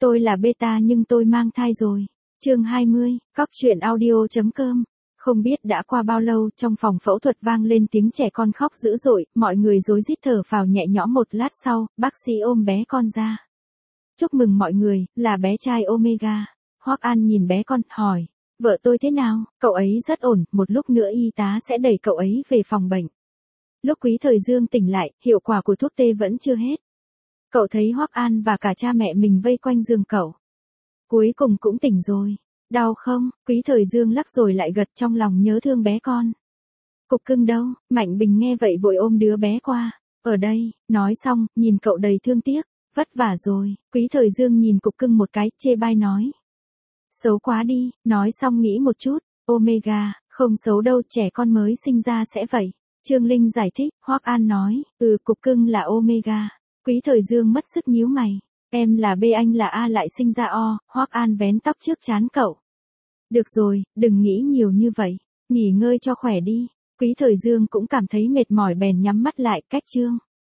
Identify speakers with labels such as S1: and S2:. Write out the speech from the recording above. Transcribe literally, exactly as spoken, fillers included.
S1: Tôi là beta nhưng tôi mang thai rồi. Chương hai mươi, cóc truyện audio.com. Không biết đã qua bao lâu, trong phòng phẫu thuật vang lên tiếng trẻ con khóc dữ dội, mọi người rối rít thở phào nhẹ nhõm. Một lát sau, bác sĩ ôm bé con ra. Chúc mừng mọi người, là bé trai Omega. Hoắc An nhìn bé con, hỏi, vợ tôi thế nào? Cậu ấy rất ổn, một lúc nữa y tá sẽ đẩy cậu ấy về phòng bệnh. Lúc Quý Thời Dương tỉnh lại, hiệu quả của thuốc tê vẫn chưa hết. Cậu thấy Hoắc An và cả cha mẹ mình vây quanh giường cậu. Cuối cùng cũng tỉnh rồi. Đau không? Quý Thời Dương lắc rồi lại gật, trong lòng nhớ thương bé con. Cục cưng đâu? Mạnh Bình nghe vậy vội ôm đứa bé qua. Ở đây, nói xong, nhìn cậu đầy thương tiếc. Vất vả rồi. Quý Thời Dương nhìn cục cưng một cái, chê bai nói. Xấu quá đi, nói xong nghĩ một chút. Omega, không xấu đâu, trẻ con mới sinh ra sẽ vậy. Trương Linh giải thích, Hoắc An nói, ừ, cục cưng là Omega. Quý Thời Dương mất sức nhíu mày. Em là B, anh là A, lại sinh ra O. Hoắc An vén tóc trước trán cậu. Được rồi, đừng nghĩ nhiều như vậy. Nghỉ ngơi cho khỏe đi. Quý Thời Dương cũng cảm thấy mệt mỏi bèn nhắm mắt lại. Cách chương